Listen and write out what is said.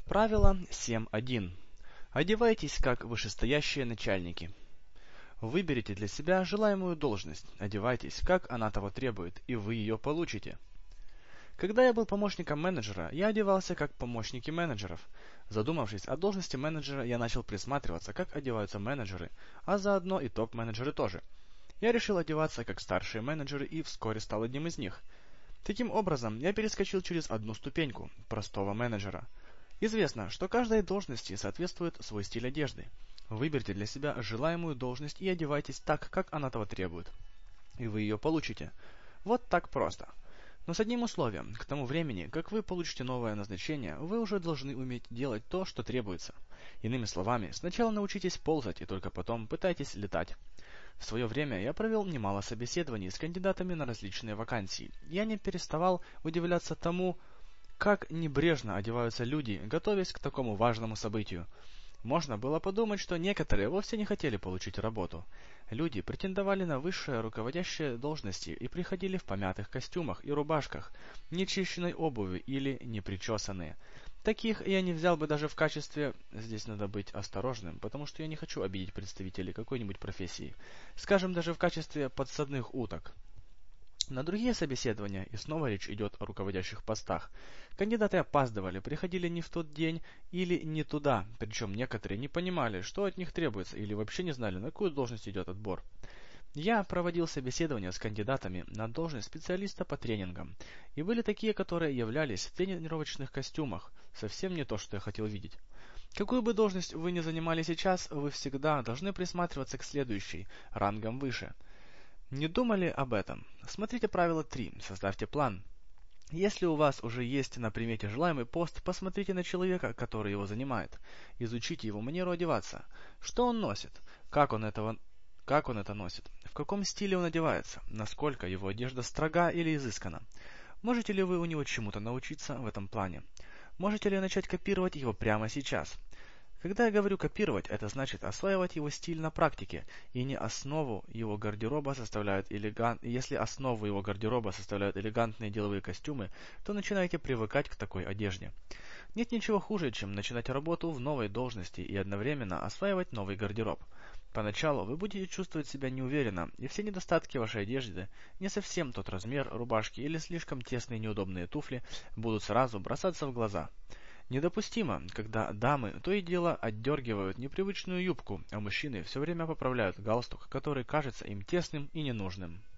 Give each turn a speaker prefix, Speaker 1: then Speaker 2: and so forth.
Speaker 1: Правило 7.1. Одевайтесь как вышестоящие начальники. Выберите для себя желаемую должность, одевайтесь, как она того требует, и вы ее получите. Когда я был помощником менеджера, я одевался как помощники менеджеров. Задумавшись о должности менеджера, я начал присматриваться, как одеваются менеджеры, а заодно и топ-менеджеры тоже. Я решил одеваться как старшие менеджеры и вскоре стал одним из них. Таким образом, я перескочил через одну ступеньку простого менеджера. Известно, что каждой должности соответствует свой стиль одежды. Выберите для себя желаемую должность и одевайтесь так, как она того требует. И вы ее получите. Вот так просто. Но с одним условием. К тому времени, как вы получите новое назначение, вы уже должны уметь делать то, что требуется. Иными словами, сначала научитесь ползать и только потом пытайтесь летать. В свое время я провел немало собеседований с кандидатами на различные вакансии. Я не переставал удивляться тому, как небрежно одеваются люди, готовясь к такому важному событию. Можно было подумать, что некоторые вовсе не хотели получить работу. Люди претендовали на высшие руководящие должности и приходили в помятых костюмах и рубашках, нечищенной обуви или непричесанные. Таких я не взял бы даже в качестве... Здесь надо быть осторожным, потому что я не хочу обидеть представителей какой-нибудь профессии. Скажем, даже в качестве подсадных уток. На другие собеседования, и снова речь идет о руководящих постах, кандидаты опаздывали, приходили не в тот день или не туда, причем некоторые не понимали, что от них требуется, или вообще не знали, на какую должность идет отбор. Я проводил собеседования с кандидатами на должность специалиста по тренингам, и были такие, которые являлись в тренировочных костюмах, совсем не то, что я хотел видеть. Какую бы должность вы ни занимали сейчас, вы всегда должны присматриваться к следующей, рангом выше. Не думали об этом? Смотрите правило 3. Составьте план. Если у вас уже есть на примете желаемый пост, посмотрите на человека, который его занимает. Изучите его манеру одеваться. Что он носит? Как он это носит? В каком стиле он одевается? Насколько его одежда строга или изыскана? Можете ли вы у него чему-то научиться в этом плане? Можете ли начать копировать его прямо сейчас? Когда я говорю копировать, это значит осваивать его стиль на практике, и не основу его гардероба составляют если основу его гардероба составляют элегантные деловые костюмы, то начинаете привыкать к такой одежде. Нет ничего хуже, чем начинать работу в новой должности и одновременно осваивать новый гардероб. Поначалу вы будете чувствовать себя неуверенно, и все недостатки вашей одежды, не совсем тот размер рубашки или слишком тесные неудобные туфли, будут сразу бросаться в глаза. Недопустимо, когда дамы то и дело отдергивают непривычную юбку, а мужчины все время поправляют галстук, который кажется им тесным и ненужным.